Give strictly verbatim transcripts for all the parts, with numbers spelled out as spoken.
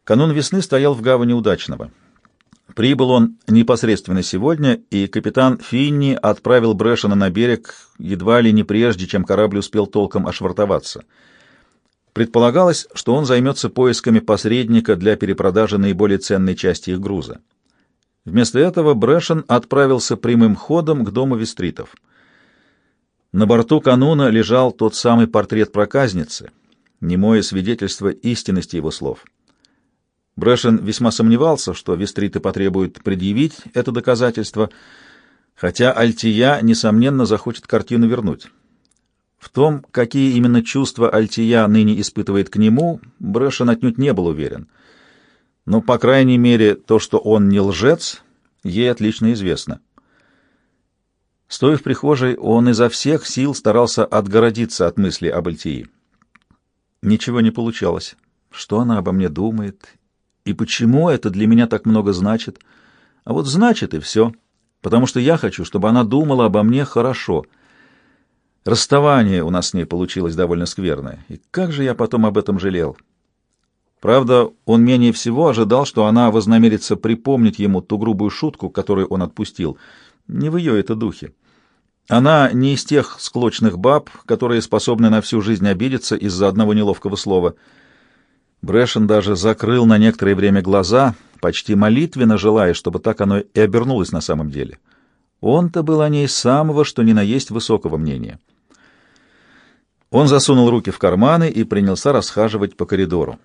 Канун весны стоял в гавани Удачного. Прибыл он непосредственно сегодня, и капитан Финни отправил Брэшена на берег едва ли не прежде, чем корабль успел толком ошвартоваться. Предполагалось, что он займется поисками посредника для перепродажи наиболее ценной части их груза. Вместо этого Брэшен отправился прямым ходом к дому Вестритов. На борту Кануна лежал тот самый портрет проказницы, немое свидетельство истинности его слов. Брэшен весьма сомневался, что Вестриты потребуют предъявить это доказательство, хотя Альтия, несомненно, захочет картину вернуть. В том, какие именно чувства Альтия ныне испытывает к нему, Брэшен отнюдь не был уверен. Но, по крайней мере, то, что он не лжец, ей отлично известно. Стоя в прихожей, он изо всех сил старался отгородиться от мысли об Альтии. Ничего не получалось. Что она обо мне думает? И почему это для меня так много значит? А вот значит и все. Потому что я хочу, чтобы она думала обо мне хорошо. Расставание у нас с ней получилось довольно скверное. И как же я потом об этом жалел. Правда, он менее всего ожидал, что она вознамерится припомнить ему ту грубую шутку, которую он отпустил. Не в ее это духе. Она не из тех склочных баб, которые способны на всю жизнь обидеться из-за одного неловкого слова. Брэшен даже закрыл на некоторое время глаза, почти молитвенно желая, чтобы так оно и обернулось на самом деле. Он-то был о ней самого, что ни на есть высокого мнения. Он засунул руки в карманы и принялся расхаживать по коридору.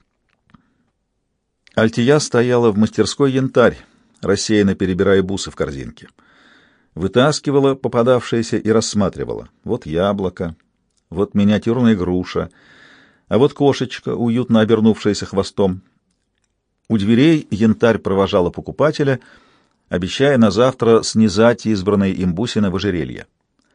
Альтия стояла в мастерской «Янтарь», рассеянно перебирая бусы в корзинке. Вытаскивала попадавшиеся и рассматривала. Вот яблоко, вот миниатюрная груша, а вот кошечка, уютно обернувшаяся хвостом. У дверей «Янтарь» провожала покупателя, обещая на завтра снизать избранные им бусины в ожерелье.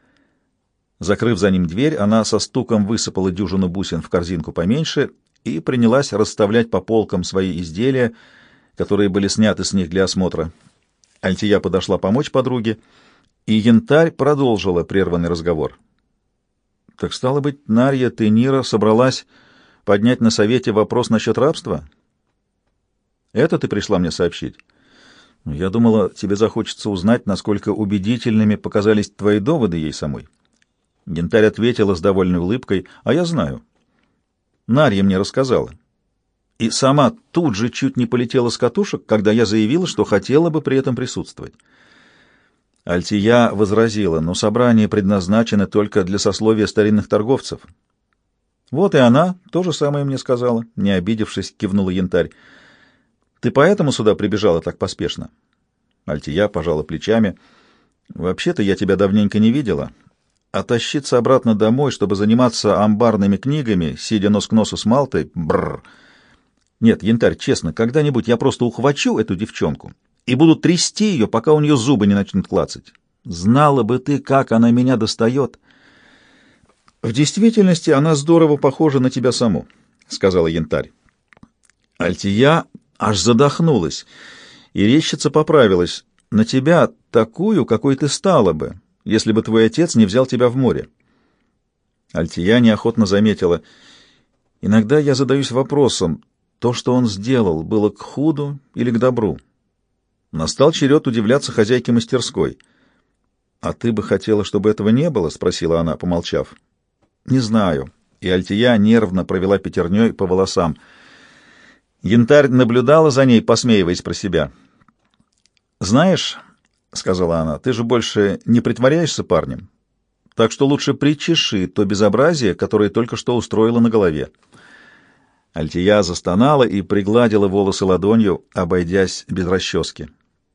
Закрыв за ним дверь, она со стуком высыпала дюжину бусин в корзинку поменьше и принялась расставлять по полкам свои изделия, которые были сняты с них для осмотра. Альтия подошла помочь подруге, и «Янтарь» продолжила прерванный разговор. «Так стало быть, Нарья Тенира собралась поднять на совете вопрос насчет рабства? Это ты пришла мне сообщить? Я думала, тебе захочется узнать, насколько убедительными показались твои доводы ей самой». Янтарь ответила с довольной улыбкой: «А я знаю. Нарья мне рассказала. И сама тут же чуть не полетела с катушек, когда я заявила, что хотела бы при этом присутствовать». Альтия возразила: «Но собрание предназначено только для сословия старинных торговцев». «Вот и она то же самое мне сказала», — не обидевшись, кивнула Янтарь. «Ты поэтому сюда прибежала так поспешно?» Альтия пожала плечами. «Вообще-то я тебя давненько не видела. А тащиться обратно домой, чтобы заниматься амбарными книгами, сидя нос к носу с Малтой, бррр. Нет, Янтарь, честно, когда-нибудь я просто ухвачу эту девчонку и буду трясти ее, пока у нее зубы не начнут клацать. Знала бы ты, как она меня достает». «В действительности она здорово похожа на тебя саму», — сказала Янтарь. Альтия аж задохнулась, и резчица поправилась: «На тебя такую, какой ты стала бы, если бы твой отец не взял тебя в море». Альтия неохотно заметила: «Иногда я задаюсь вопросом, то, что он сделал, было к худу или к добру?» Настал черед удивляться хозяйке мастерской. «А ты бы хотела, чтобы этого не было?» — спросила она, помолчав. «Не знаю». И Альтия нервно провела пятерней по волосам. Янтарь наблюдала за ней, посмеиваясь про себя. «Знаешь, — сказала она, — ты же больше не притворяешься парнем, так что лучше причеши то безобразие, которое только что устроила на голове». Альтия застонала и пригладила волосы ладонью, обойдясь без расчески.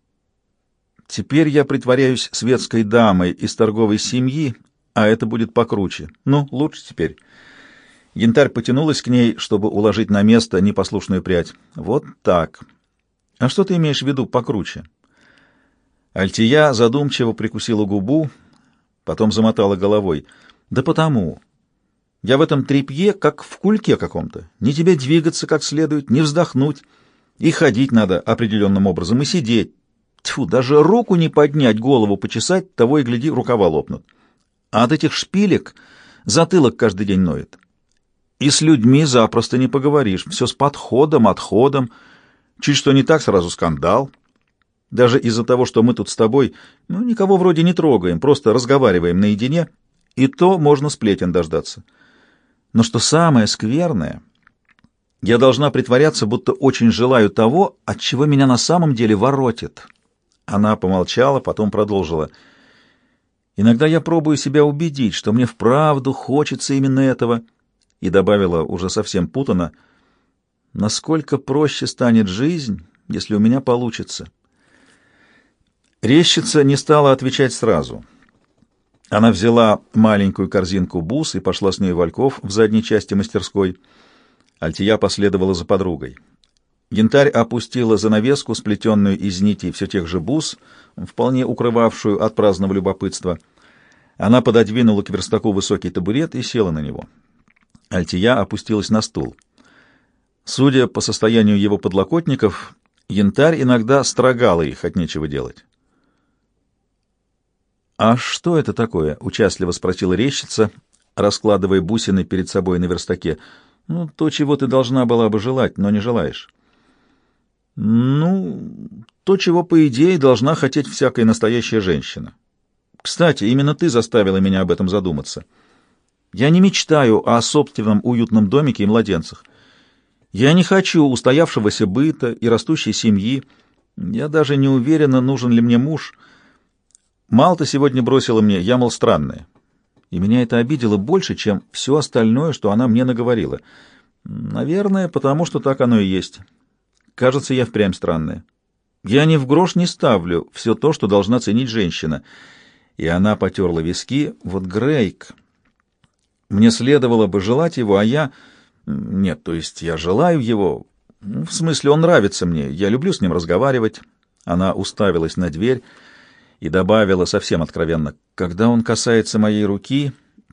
«Теперь я притворяюсь светской дамой из торговой семьи, а это будет покруче. Ну, лучше теперь». Янтарь потянулась к ней, чтобы уложить на место непослушную прядь. «Вот так. А что ты имеешь в виду покруче?» Альтия задумчиво прикусила губу, потом замотала головой. «Да потому. Я в этом тряпье, как в кульке каком-то. Ни тебе двигаться как следует, ни вздохнуть. И ходить надо определенным образом, и сидеть. Тьфу, даже руку не поднять, голову почесать, того и гляди, рукава лопнут. А от этих шпилек затылок каждый день ноет. И с людьми запросто не поговоришь. Все с подходом, отходом. Чуть что не так, сразу скандал. Даже из-за того, что мы тут с тобой, ну, никого вроде не трогаем, просто разговариваем наедине, и то можно сплетен дождаться. Но что самое скверное, я должна притворяться, будто очень желаю того, от чего меня на самом деле воротит. Она помолчала, потом продолжила. Иногда я пробую себя убедить, что мне вправду хочется именно этого, и добавила уже совсем путанно: насколько проще станет жизнь, если у меня получится. Резчица не стала отвечать сразу. Она взяла маленькую корзинку бус и пошла с ней в Вальков в задней части мастерской. Альтия последовала за подругой. Янтарь опустила занавеску, сплетенную из нитей все тех же бус, вполне укрывавшую от праздного любопытства. Она пододвинула к верстаку высокий табурет и села на него. Альтия опустилась на стул. Судя по состоянию его подлокотников, Янтарь иногда строгала их от нечего делать. «А что это такое?» — участливо спросила резчица, раскладывая бусины перед собой на верстаке. «Ну, то, чего ты должна была бы желать, но не желаешь». «Ну, то, чего, по идее, должна хотеть всякая настоящая женщина. Кстати, именно ты заставила меня об этом задуматься. Я не мечтаю о собственном уютном домике и младенцах. Я не хочу устоявшегося быта и растущей семьи. Я даже не уверена, нужен ли мне муж. Малта сегодня бросила мне, я, мол, странная. И меня это обидело больше, чем все остальное, что она мне наговорила. Наверное, потому что так оно и есть. Кажется, я впрямь странная. Я ни в грош не ставлю все то, что должна ценить женщина». И она потерла виски. «Вот Грейг. Мне следовало бы желать его, а я... Нет, то есть я желаю его. В смысле, он нравится мне. Я люблю с ним разговаривать». Она уставилась на дверь и добавила совсем откровенно: «Когда он касается моей руки,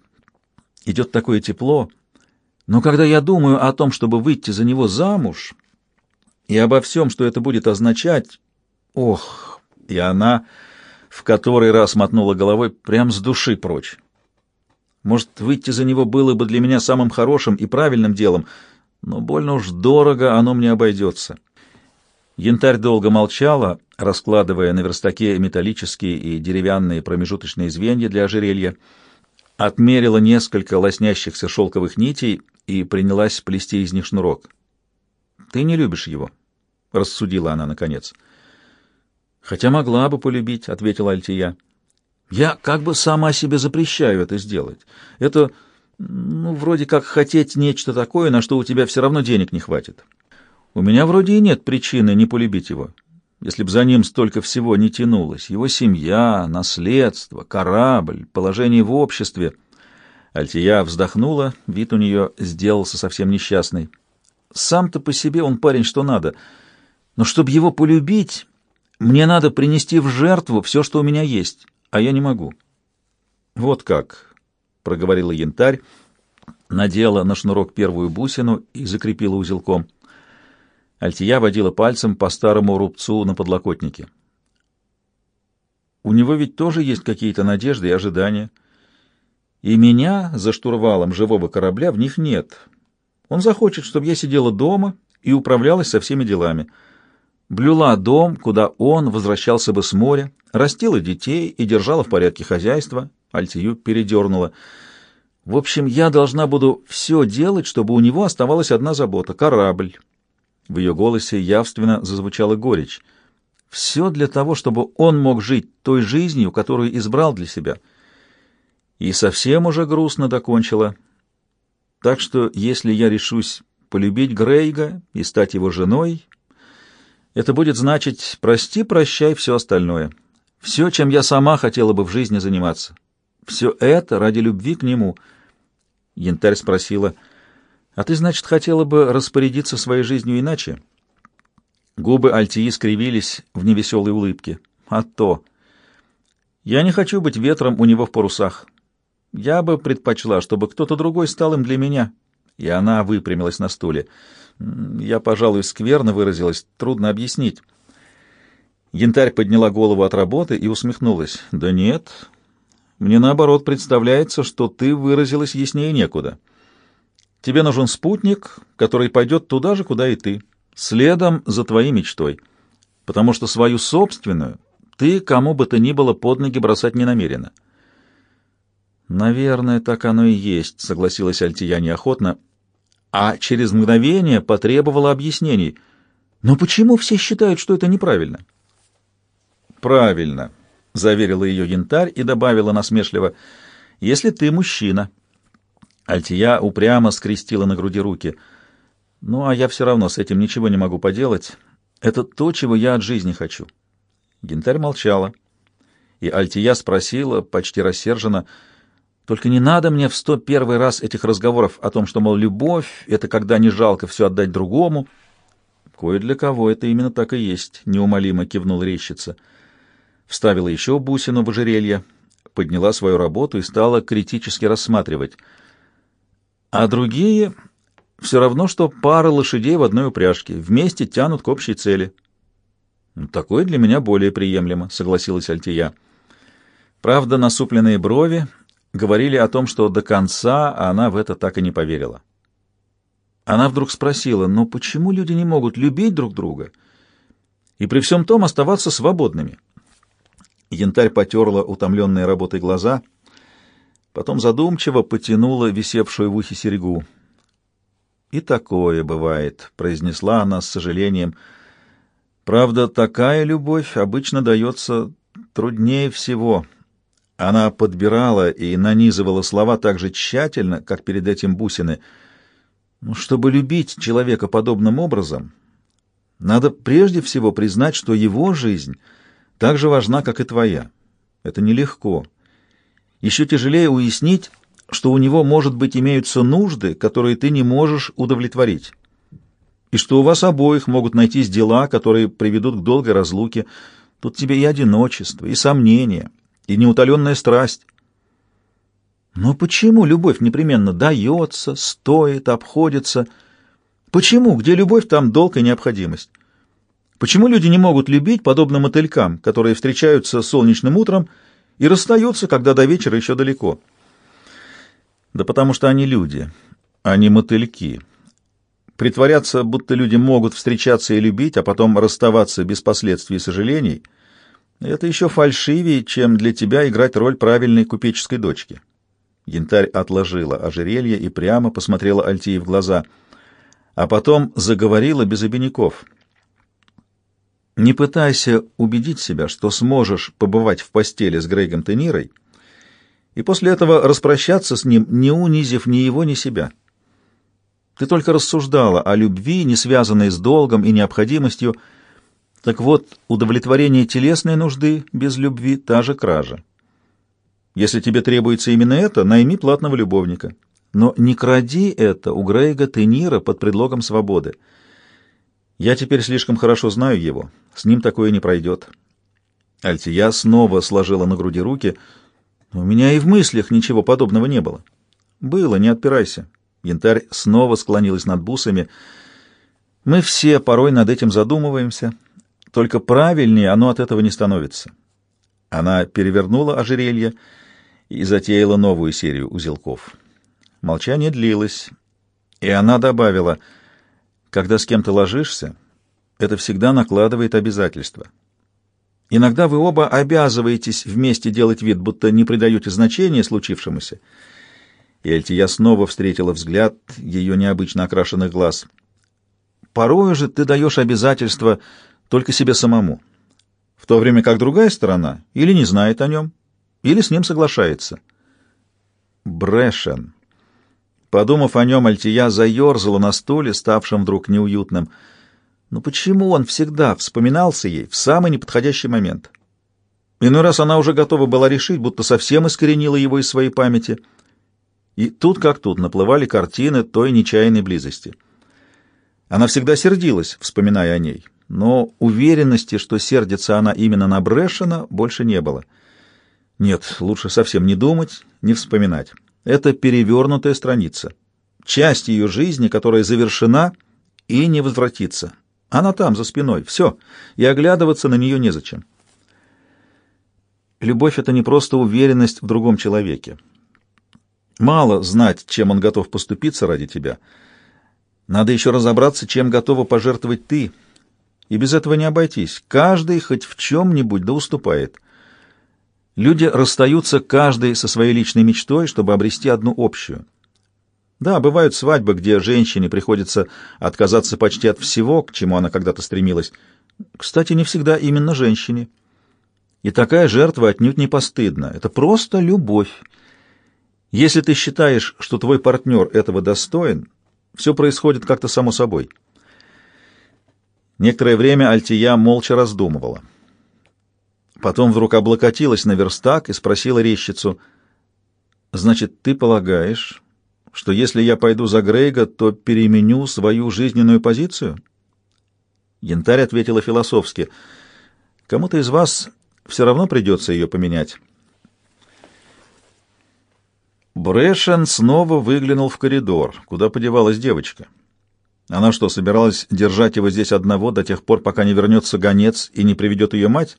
идет такое тепло. Но когда я думаю о том, чтобы выйти за него замуж, и обо всем, что это будет означать... Ох!» И она в который раз мотнула головой прям с души прочь. «Может, выйти за него было бы для меня самым хорошим и правильным делом, но больно уж дорого оно мне обойдется». Янтарь долго молчала, раскладывая на верстаке металлические и деревянные промежуточные звенья для ожерелья, отмерила несколько лоснящихся шелковых нитей и принялась плести из них шнурок. «Ты не любишь его», — рассудила она наконец. «Хотя могла бы полюбить», — ответила Альтия. «Я как бы сама себе запрещаю это сделать. Это, ну, вроде как хотеть нечто такое, на что у тебя все равно денег не хватит. У меня вроде и нет причины не полюбить его, если б за ним столько всего не тянулось. Его семья, наследство, корабль, положение в обществе». Альтия вздохнула, вид у нее сделался совсем несчастный. «Сам-то по себе он парень что надо, но чтобы его полюбить, мне надо принести в жертву все, что у меня есть, а я не могу». «Вот как», — проговорила Янтарь, надела на шнурок первую бусину и закрепила узелком. Альтия водила пальцем по старому рубцу на подлокотнике. «У него ведь тоже есть какие-то надежды и ожидания. И меня за штурвалом живого корабля в них нет. Он захочет, чтобы я сидела дома и управлялась со всеми делами. Блюла дом, куда он возвращался бы с моря, растила детей и держала в порядке хозяйство». Альтию передернула. «В общем, я должна буду все делать, чтобы у него оставалась одна забота — корабль». В ее голосе явственно зазвучала горечь. «Все для того, чтобы он мог жить той жизнью, которую избрал для себя». И совсем уже грустно докончила. «Так что, если я решусь полюбить Грейга и стать его женой, это будет значить прости-прощай все остальное. Все, чем я сама хотела бы в жизни заниматься. Все это ради любви к нему». Янтарь спросила: «А ты, значит, хотела бы распорядиться своей жизнью иначе?» Губы Альтии скривились в невеселой улыбке. «А то! Я не хочу быть ветром у него в парусах. Я бы предпочла, чтобы кто-то другой стал им для меня». И она выпрямилась на стуле. Я, пожалуй, скверно выразилась, трудно объяснить. Янтарь подняла голову от работы и усмехнулась. «Да нет, мне наоборот представляется, что ты выразилась яснее некуда. Тебе нужен спутник, который пойдет туда же, куда и ты, следом за твоей мечтой, потому что свою собственную ты кому бы то ни было под ноги бросать не намерена. «Наверное, так оно и есть», — согласилась Альтия неохотно, а через мгновение потребовала объяснений. «Но почему все считают, что это неправильно?» «Правильно», — заверила ее Янтарь и добавила насмешливо, — «если ты мужчина». Альтия упрямо скрестила на груди руки. «Ну, а я все равно с этим ничего не могу поделать. Это то, чего я от жизни хочу». Янтарь молчала, и Альтия спросила, почти рассерженно, «Только не надо мне в сто первый раз этих разговоров о том, что, мол, любовь — это когда не жалко все отдать другому». «Кое для кого это именно так и есть», — неумолимо кивнул резчица. Вставила еще бусину в ожерелье, подняла свою работу и стала критически рассматривать. А другие все равно, что пара лошадей в одной упряжке, вместе тянут к общей цели. «Такое для меня более приемлемо», — согласилась Альтия. Правда, насупленные брови говорили о том, что до конца она в это так и не поверила. Она вдруг спросила, но почему люди не могут любить друг друга и при всем том оставаться свободными? Янтарь потерла утомленные работой глаза, потом задумчиво потянула висевшую в ухе серьгу. «И такое бывает», — произнесла она с сожалением. «Правда, такая любовь обычно дается труднее всего». Она подбирала и нанизывала слова так же тщательно, как перед этим бусины. Но чтобы любить человека подобным образом, надо прежде всего признать, что его жизнь так же важна, как и твоя. Это нелегко. Еще тяжелее уяснить, что у него, может быть, имеются нужды, которые ты не можешь удовлетворить, и что у вас обоих могут найтись дела, которые приведут к долгой разлуке. Тут тебе и одиночество, и сомнения, и неутоленная страсть. Но почему любовь непременно дается, стоит, обходится? Почему? Где любовь, там долг и необходимость. Почему люди не могут любить, подобно мотылькам, которые встречаются солнечным утром и расстаются, когда до вечера еще далеко? Да потому что они люди, а не мотыльки. Притворяться, будто люди могут встречаться и любить, а потом расставаться без последствий и сожалений, это еще фальшивее, чем для тебя играть роль правильной купеческой дочки. Янтарь отложила ожерелье и прямо посмотрела Альтии в глаза, а потом заговорила без обиняков. «Не пытайся убедить себя, что сможешь побывать в постели с Грейгом Тенирой и после этого распрощаться с ним, не унизив ни его, ни себя. Ты только рассуждала о любви, не связанной с долгом и необходимостью. Так вот, удовлетворение телесной нужды без любви — та же кража. Если тебе требуется именно это, найми платного любовника. Но не кради это у Грейга Тенира под предлогом свободы. Я теперь слишком хорошо знаю его, с ним такое не пройдет». Альтия снова сложила на груди руки. «У меня и в мыслях ничего подобного не было». «Было, не отпирайся». Янтарь снова склонилась над бусами. «Мы все порой над этим задумываемся, только правильнее оно от этого не становится». Она перевернула ожерелье и затеяла новую серию узелков. Молчание длилось, и она добавила: «Когда с кем-то ложишься, это всегда накладывает обязательства. Иногда вы оба обязываетесь вместе делать вид, будто не придаете значения случившемуся». И Альтия снова встретила взгляд ее необычно окрашенных глаз. «Порою же ты даешь обязательства только себе самому, в то время как другая сторона или не знает о нем, или с ним соглашается». Брэшен. Подумав о нем, Альтия заерзала на стуле, ставшем вдруг неуютным. Но почему он всегда вспоминался ей в самый неподходящий момент? Иной раз она уже готова была решить, будто совсем искоренила его из своей памяти. И тут как тут наплывали картины той нечаянной близости. Она всегда сердилась, вспоминая о ней, но уверенности, что сердится она именно на Брэшена, больше не было. Нет, лучше совсем не думать, не вспоминать. Это перевернутая страница, часть ее жизни, которая завершена и не возвратится. Она там, за спиной, все, и оглядываться на нее незачем. Любовь — это не просто уверенность в другом человеке. Мало знать, чем он готов поступиться ради тебя. Надо еще разобраться, чем готова пожертвовать ты. И без этого не обойтись. Каждый хоть в чем-нибудь да уступает. Люди расстаются каждый со своей личной мечтой, чтобы обрести одну общую. Да, бывают свадьбы, где женщине приходится отказаться почти от всего, к чему она когда-то стремилась. Кстати, не всегда именно женщине. И такая жертва отнюдь не постыдна. Это просто любовь. Если ты считаешь, что твой партнер этого достоин, все происходит как-то само собой. Некоторое время Альтия молча раздумывала. Потом вдруг облокотилась на верстак и спросила резчицу: «Значит, ты полагаешь, что если я пойду за Грейга, то переменю свою жизненную позицию?» Янтарь ответила философски: «Кому-то из вас все равно придется ее поменять». Брэшен снова выглянул в коридор. Куда подевалась девочка? Она что, собиралась держать его здесь одного до тех пор, пока не вернется гонец и не приведет ее мать?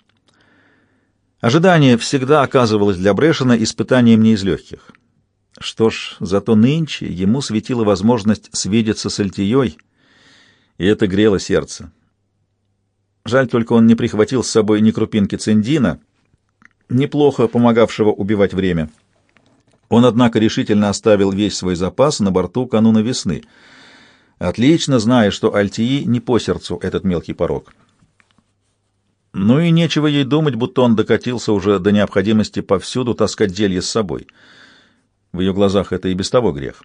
Ожидание всегда оказывалось для Брэшена испытанием не из легких. Что ж, зато нынче ему светила возможность свидеться с Альтией, и это грело сердце. Жаль только, он не прихватил с собой ни крупинки циндина, неплохо помогавшего убивать время. Он, однако, решительно оставил весь свой запас на борту кануна весны, отлично зная, что Альтии не по сердцу этот мелкий порок. Ну и нечего ей думать, будто он докатился уже до необходимости повсюду таскать зелье с собой. В ее глазах это и без того грех.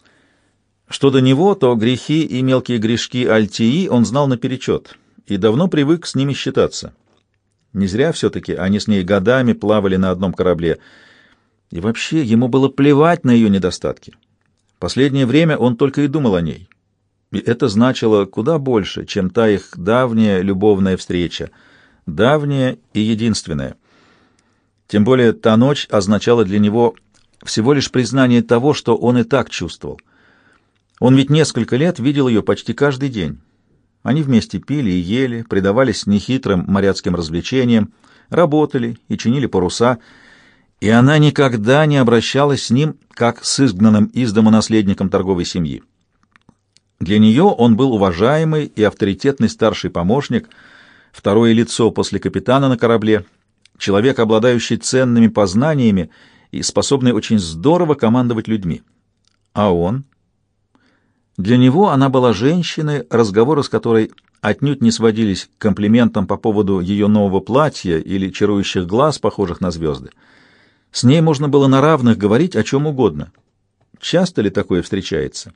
Что до него, то грехи и мелкие грешки Альтии он знал наперечет и давно привык с ними считаться. Не зря все-таки они с ней годами плавали на одном корабле, и вообще ему было плевать на ее недостатки. Последнее время он только и думал о ней, и это значило куда больше, чем та их давняя любовная встреча, давняя и единственная. Тем более та ночь означала для него всего лишь признание того, что он и так чувствовал. Он ведь несколько лет видел ее почти каждый день. Они вместе пили и ели, предавались нехитрым моряцким развлечениям, работали и чинили паруса, и она никогда не обращалась с ним, как с изгнанным из дома наследником торговой семьи. Для нее он был уважаемый и авторитетный старший помощник, второе лицо после капитана на корабле, человек, обладающий ценными познаниями и способный очень здорово командовать людьми. А он? Для него она была женщиной, разговоры с которой отнюдь не сводились к комплиментам по поводу ее нового платья или чарующих глаз, похожих на звезды. С ней можно было на равных говорить о чем угодно. Часто ли такое встречается?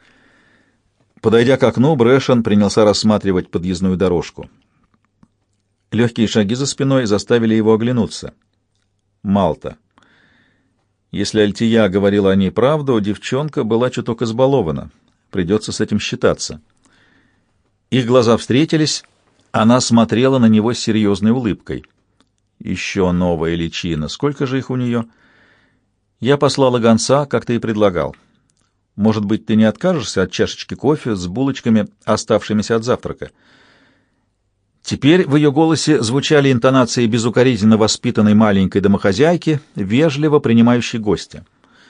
Подойдя к окну, Брэшен принялся рассматривать подъездную дорожку. Легкие шаги за спиной заставили его оглянуться. Малта. Если Альтия говорила о ней правду, девчонка была чуток избалована. Придется с этим считаться. Их глаза встретились, она смотрела на него с серьезной улыбкой. Еще новая личина. Сколько же их у нее? Я послала гонца, как ты и предлагал. Может быть, ты не откажешься от чашечки кофе с булочками, оставшимися от завтрака? Теперь в ее голосе звучали интонации безукоризненно воспитанной маленькой домохозяйки, вежливо принимающей гостя.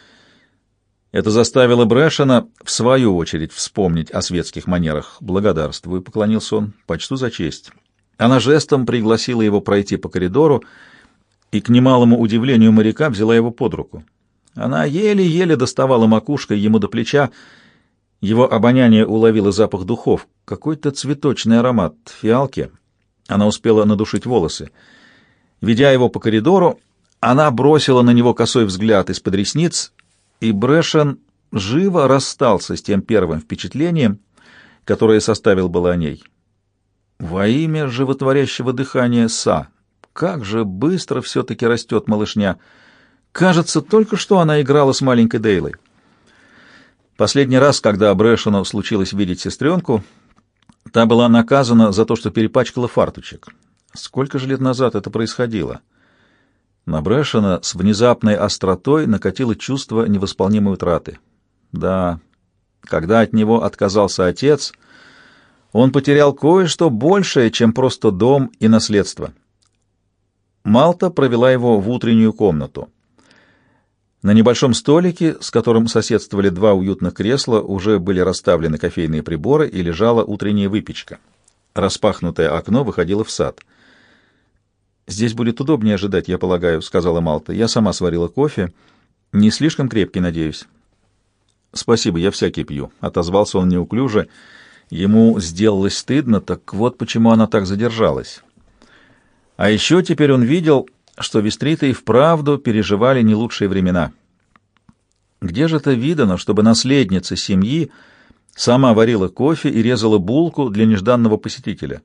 Это заставило Брэшена, в свою очередь, вспомнить о светских манерах. «Благодарствую», — поклонился он, — «почту за честь». Она жестом пригласила его пройти по коридору и, к немалому удивлению моряка, взяла его под руку. Она еле-еле доставала макушкой ему до плеча. Его обоняние уловило запах духов, какой-то цветочный аромат, фиалки. Она успела надушить волосы. Ведя его по коридору, она бросила на него косой взгляд из-под ресниц, и Брэшен живо расстался с тем первым впечатлением, которое составил было о ней. Во имя животворящего дыхания Са! Как же быстро все-таки растет малышня! Кажется, только что она играла с маленькой Дейлой. Последний раз, когда Брэшену случилось видеть сестренку, та была наказана за то, что перепачкала фартучек. Сколько же лет назад это происходило? На Брэшена с внезапной остротой накатило чувство невосполнимой утраты. Да, когда от него отказался отец, он потерял кое-что большее, чем просто дом и наследство. Малта провела его в утреннюю комнату. На небольшом столике, с которым соседствовали два уютных кресла, уже были расставлены кофейные приборы и лежала утренняя выпечка. Распахнутое окно выходило в сад. «Здесь будет удобнее ожидать, я полагаю», — сказала Малта. «Я сама сварила кофе. Не слишком крепкий, надеюсь». «Спасибо, я всякий пью», — отозвался он неуклюже. Ему сделалось стыдно, так вот почему она так задержалась. А еще теперь он видел, что вестриты и вправду переживали не лучшие времена. Где же это видано, чтобы наследница семьи сама варила кофе и резала булку для нежданного посетителя?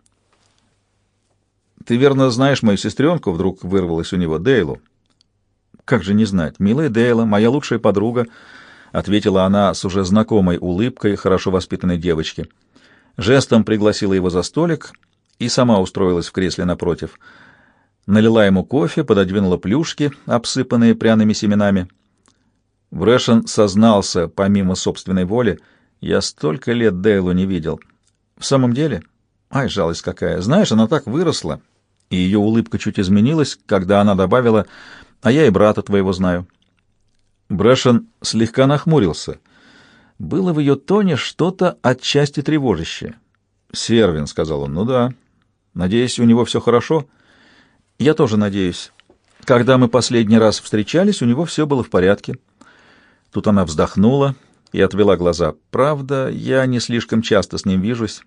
«Ты верно знаешь мою сестренку?» — вдруг вырвалась у него, Дейлу. «Как же не знать? Милая Дейла, моя лучшая подруга», — ответила она с уже знакомой улыбкой хорошо воспитанной девочки. Жестом пригласила его за столик и сама устроилась в кресле напротив. Налила ему кофе, пододвинула плюшки, обсыпанные пряными семенами. Брэшен сознался, помимо собственной воли: «Я столько лет Дейлу не видел». «В самом деле? Ай, жалость какая! Знаешь, она так выросла». И ее улыбка чуть изменилась, когда она добавила: «А я и брата твоего знаю». Брэшен слегка нахмурился. Было в ее тоне что-то отчасти тревожащее. «Сервин», — сказал он, — «ну да. Надеюсь, у него все хорошо?» «Я тоже надеюсь. Когда мы последний раз встречались, у него все было в порядке». Тут она вздохнула и отвела глаза. «Правда, я не слишком часто с ним вижусь».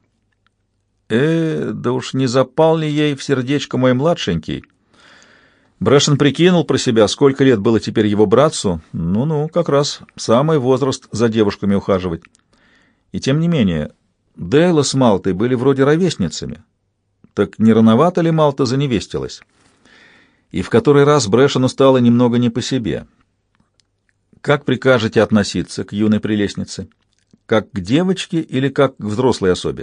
«Э, да уж не запал ли ей в сердечко мой младшенький?» Брэшен прикинул про себя, сколько лет было теперь его братцу. Ну-ну, как раз самый возраст за девушками ухаживать. И тем не менее, Дейла с Малтой были вроде ровесницами. Так не рановато ли Малта заневестилась? И в который раз Брэшену стало немного не по себе. Как прикажете относиться к юной прелестнице? Как к девочке или как к взрослой особе?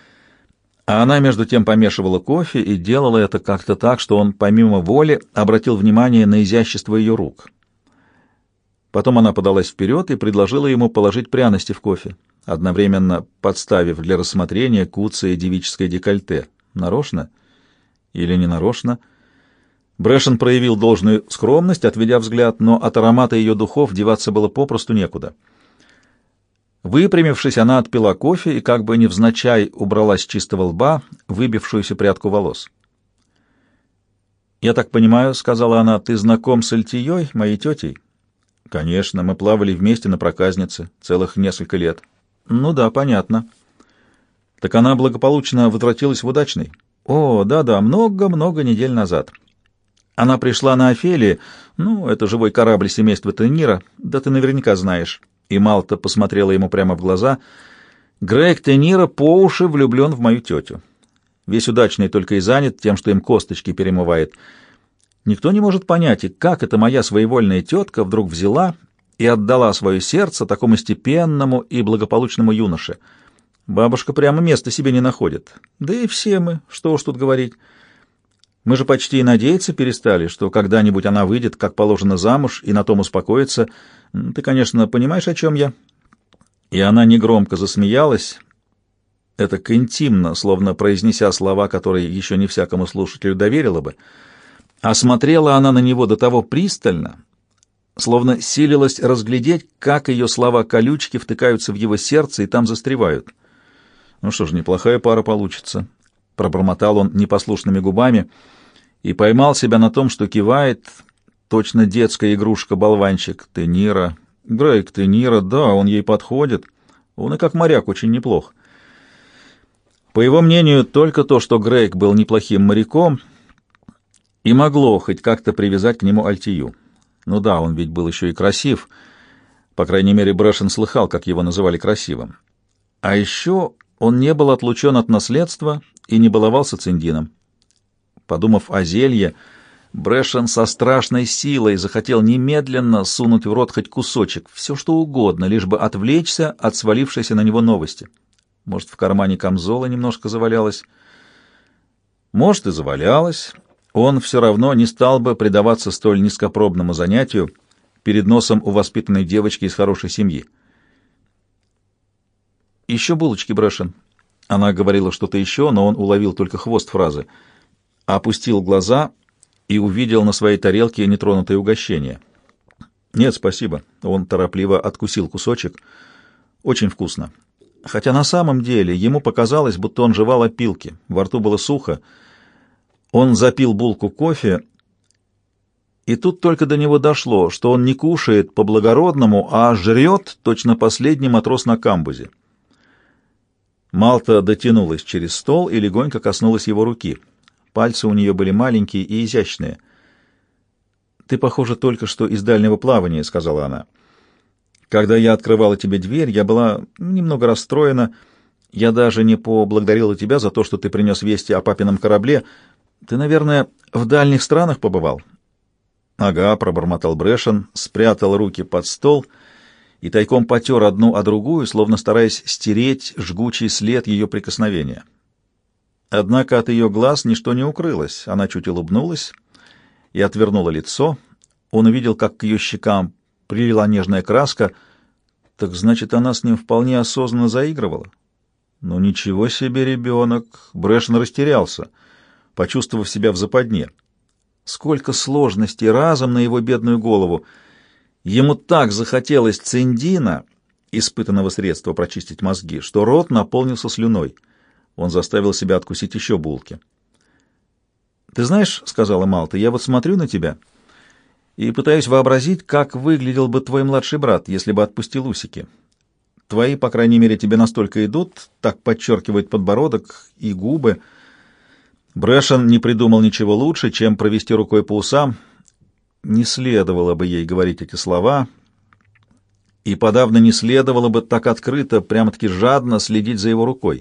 А она, между тем, помешивала кофе и делала это как-то так, что он, помимо воли, обратил внимание на изящество ее рук. Потом она подалась вперед и предложила ему положить пряности в кофе, одновременно подставив для рассмотрения куцое девическое декольте. Нарочно или не нарочно? Брэшен проявил должную скромность, отведя взгляд, но от аромата ее духов деваться было попросту некуда. Выпрямившись, она отпила кофе и как бы невзначай убрала с чистого лба выбившуюся прядку волос. «Я так понимаю, — сказала она, — ты знаком с Альтией, моей тетей?» «Конечно, мы плавали вместе на проказнице целых несколько лет». «Ну да, понятно». «Так она благополучно возвратилась в Удачный?» «О, да-да, много-много недель назад. Она пришла на Офелии, ну, это живой корабль семейства Тенира, да ты наверняка знаешь». И Малта посмотрела ему прямо в глаза. «Грег Тенира по уши влюблен в мою тетю. Весь Удачный только и занят тем, что им косточки перемывает. Никто не может понять, и как эта моя своевольная тетка вдруг взяла и отдала свое сердце такому степенному и благополучному юноше. Бабушка прямо места себе не находит. Да и все мы, что уж тут говорить. Мы же почти и надеяться перестали, что когда-нибудь она выйдет, как положено, замуж, и на том успокоится. Ты, конечно, понимаешь, о чем я?» И она негромко засмеялась, этак интимно, словно произнеся слова, которые еще не всякому слушателю доверила бы. А смотрела она на него до того пристально, словно силилась разглядеть, как ее слова-колючки втыкаются в его сердце и там застревают. «Ну что ж, неплохая пара получится», — пробормотал он непослушными губами и поймал себя на том, что кивает, точно детская игрушка-болванчик. «Тенира, Грейг Тенира, да, он ей подходит. Он и как моряк очень неплох». По его мнению, только то, что Грейг был неплохим моряком, и могло хоть как-то привязать к нему Альтию. Ну да, он ведь был еще и красив. По крайней мере, Брэшен слыхал, как его называли красивым. А еще он не был отлучен от наследства и не баловался циндином. Подумав о зелье, Брэшен со страшной силой захотел немедленно сунуть в рот хоть кусочек, все что угодно, лишь бы отвлечься от свалившейся на него новости. Может, в кармане камзола немножко завалялось? Может, и завалялось. Он все равно не стал бы предаваться столь низкопробному занятию перед носом у воспитанной девочки из хорошей семьи. «Еще булочки, Брэшен». Она говорила что-то еще, но он уловил только хвост фразы. Опустил глаза и увидел на своей тарелке нетронутое угощение. Нет, спасибо. Он торопливо откусил кусочек. Очень вкусно. Хотя на самом деле ему показалось, будто он жевал опилки. Во рту было сухо. Он запил булку кофе, и тут только до него дошло, что он не кушает по-благородному, а жрет точно последний матрос на камбузе. Малта дотянулась через стол и легонько коснулась его руки. Пальцы у нее были маленькие и изящные. «Ты, похоже, только что из дальнего плавания», — сказала она. «Когда я открывала тебе дверь, я была немного расстроена. Я даже не поблагодарила тебя за то, что ты принес вести о папином корабле. Ты, наверное, в дальних странах побывал?» «Ага», — пробормотал Брэшен, спрятал руки под стол и тайком потер одну о другую, словно стараясь стереть жгучий след ее прикосновения. Однако от ее глаз ничто не укрылось. Она чуть улыбнулась и отвернула лицо. Он увидел, как к ее щекам прилила нежная краска. Так значит, она с ним вполне осознанно заигрывала. Ну ничего себе, ребенок! Брэшен растерялся, почувствовав себя в западне. Сколько сложностей разом на его бедную голову! Ему так захотелось циндина, испытанного средства прочистить мозги, что рот наполнился слюной. Он заставил себя откусить еще булки. «Ты знаешь, — сказала Малта, — я вот смотрю на тебя и пытаюсь вообразить, как выглядел бы твой младший брат, если бы отпустил усики. Твои, по крайней мере, тебе настолько идут, так подчеркивает подбородок и губы». Брэшен не придумал ничего лучше, чем провести рукой по усам. Не следовало бы ей говорить эти слова, и подавно не следовало бы так открыто, прямо-таки жадно следить за его рукой.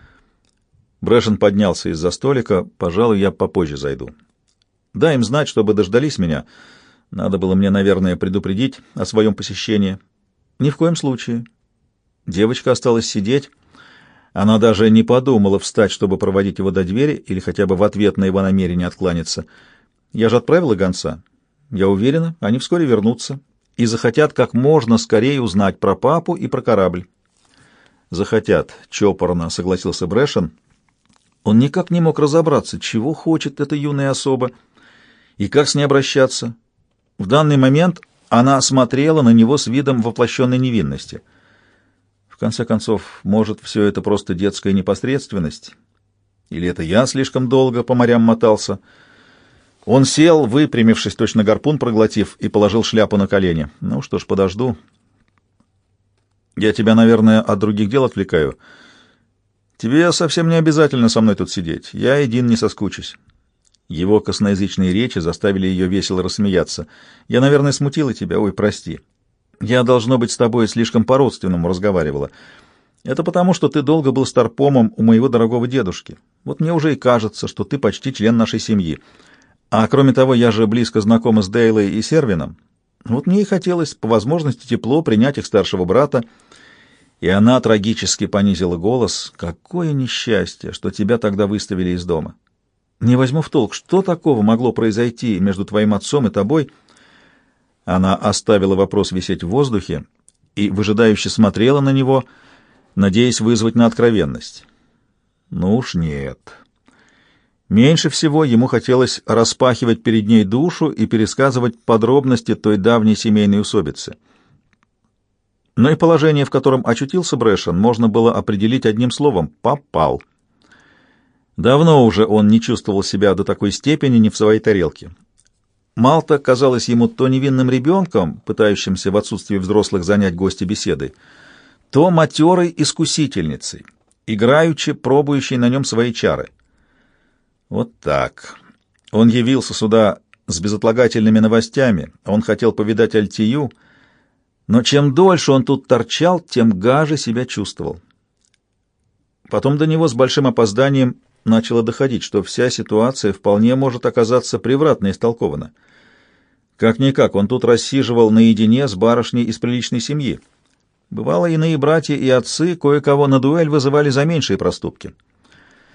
Брэшен поднялся из-за столика. «Пожалуй, я попозже зайду. Дай им знать, чтобы дождались меня. Надо было мне, наверное, предупредить о своем посещении». «Ни в коем случае». Девочка осталась сидеть. Она даже не подумала встать, чтобы проводить его до двери или хотя бы в ответ на его намерение откланяться. «Я же отправила гонца. Я уверена, они вскоре вернутся и захотят как можно скорее узнать про папу и про корабль». «Захотят», — чопорно согласился Брэшен. Он никак не мог разобраться, чего хочет эта юная особа и как с ней обращаться. В данный момент она смотрела на него с видом воплощенной невинности. В конце концов, может, все это просто детская непосредственность? Или это я слишком долго по морям мотался? Он сел, выпрямившись, точно гарпун проглотив, и положил шляпу на колени. Ну что ж, подожду. Я тебя, наверное, от других дел отвлекаю. Тебе совсем не обязательно со мной тут сидеть. Я один не соскучусь. Его косноязычные речи заставили ее весело рассмеяться. Я, наверное, смутила тебя. Ой, прости. Я, должно быть, с тобой слишком по-родственному разговаривала. Это потому, что ты долго был старпомом у моего дорогого дедушки. Вот мне уже и кажется, что ты почти член нашей семьи. А кроме того, я же близко знакома с Дейлой и Сервином. Вот мне и хотелось по возможности тепло принять их старшего брата. И она трагически понизила голос. Какое несчастье, что тебя тогда выставили из дома. Не возьму в толк, что такого могло произойти между твоим отцом и тобой. Она оставила вопрос висеть в воздухе и выжидающе смотрела на него, надеясь вызвать на откровенность. Ну уж нет. Меньше всего ему хотелось распахивать перед ней душу и пересказывать подробности той давней семейной усобицы. Но и положение, в котором очутился Брэшен, можно было определить одним словом — попал. Давно уже он не чувствовал себя до такой степени не в своей тарелке. Малта казалась ему то невинным ребенком, пытающимся в отсутствии взрослых занять гостя беседой, то матерой искусительницей, играючи пробующей на нем свои чары. Вот так. Он явился сюда с безотлагательными новостями, он хотел повидать Альтию, но чем дольше он тут торчал, тем гаже себя чувствовал. Потом до него с большим опозданием начало доходить, что вся ситуация вполне может оказаться превратно истолкована. Как-никак, он тут рассиживал наедине с барышней из приличной семьи. Бывало, иные братья и отцы кое-кого на дуэль вызывали за меньшие проступки.